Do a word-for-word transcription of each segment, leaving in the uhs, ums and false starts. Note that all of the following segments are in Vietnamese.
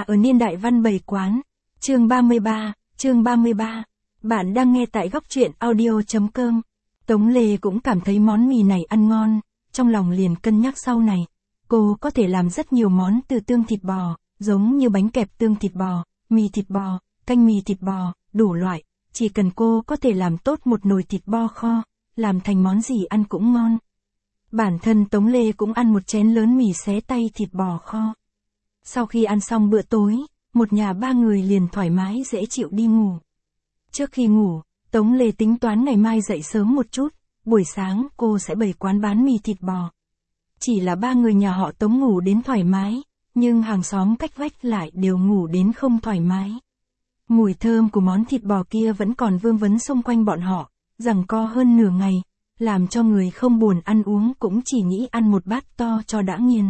ở niên đại văn bảy quán. Chương ba mươi ba, chương ba mươi ba. Bạn đang nghe tại góc truyện audio chấm com. Tống Lê cũng cảm thấy món mì này ăn ngon, trong lòng liền cân nhắc sau này. Cô có thể làm rất nhiều món từ tương thịt bò, giống như bánh kẹp tương thịt bò, mì thịt bò, canh mì thịt bò, đủ loại. Chỉ cần cô có thể làm tốt một nồi thịt bò kho, làm thành món gì ăn cũng ngon. Bản thân Tống Lê cũng ăn một chén lớn mì xé tay thịt bò kho. Sau khi ăn xong bữa tối, một nhà ba người liền thoải mái dễ chịu đi ngủ. Trước khi ngủ, Tống Lê tính toán ngày mai dậy sớm một chút, buổi sáng cô sẽ bày quán bán mì thịt bò. Chỉ là ba người nhà họ Tống ngủ đến thoải mái, nhưng hàng xóm cách vách lại đều ngủ đến không thoải mái. Mùi thơm của món thịt bò kia vẫn còn vương vấn xung quanh bọn họ, giằng co hơn nửa ngày, làm cho người không buồn ăn uống cũng chỉ nghĩ ăn một bát to cho đã nghiền.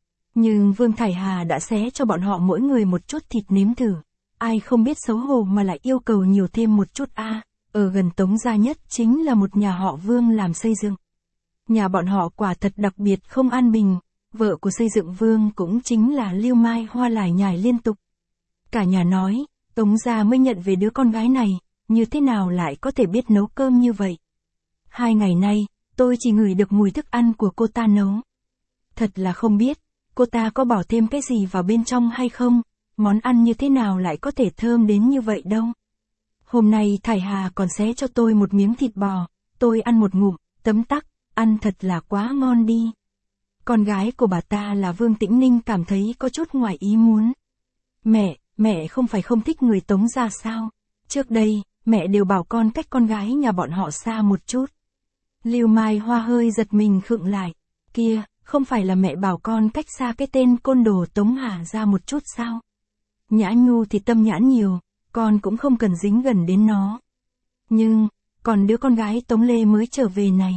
Nhưng Vương Thải Hà đã xé cho bọn họ mỗi người một chút thịt nếm thử. Ai không biết xấu hổ mà lại yêu cầu nhiều thêm một chút a. À, ở gần Tống gia nhất chính là một nhà họ Vương làm xây dựng. Nhà bọn họ quả thật đặc biệt không an bình, vợ của xây dựng Vương cũng chính là Lưu Mai Hoa lải nhải liên tục. Cả nhà nói, Tống gia mới nhận về đứa con gái này, như thế nào lại có thể biết nấu cơm như vậy. Hai ngày nay, tôi chỉ ngửi được mùi thức ăn của cô ta nấu. Thật là không biết, cô ta có bỏ thêm cái gì vào bên trong hay không, món ăn như thế nào lại có thể thơm đến như vậy đâu. Hôm nay Thải Hà còn xé cho tôi một miếng thịt bò, tôi ăn một ngụm, tấm tắc, ăn thật là quá ngon đi. Con gái của bà ta là Vương Tĩnh Ninh cảm thấy có chút ngoài ý muốn. Mẹ, mẹ không phải không thích người Tống gia sao? Trước đây, mẹ đều bảo con cách con gái nhà bọn họ xa một chút. Lưu Mai Hoa hơi giật mình khựng lại. Kia, không phải là mẹ bảo con cách xa cái tên côn đồ Tống Hà ra một chút sao? Nhã Nhu thì tâm nhãn nhiều, con cũng không cần dính gần đến nó. Nhưng, còn đứa con gái Tống Lê mới trở về này.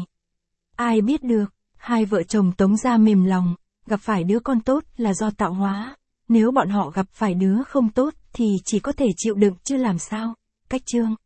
Ai biết được, hai vợ chồng Tống gia mềm lòng, gặp phải đứa con tốt là do tạo hóa. Nếu bọn họ gặp phải đứa không tốt thì chỉ có thể chịu đựng chứ làm sao. Cách chương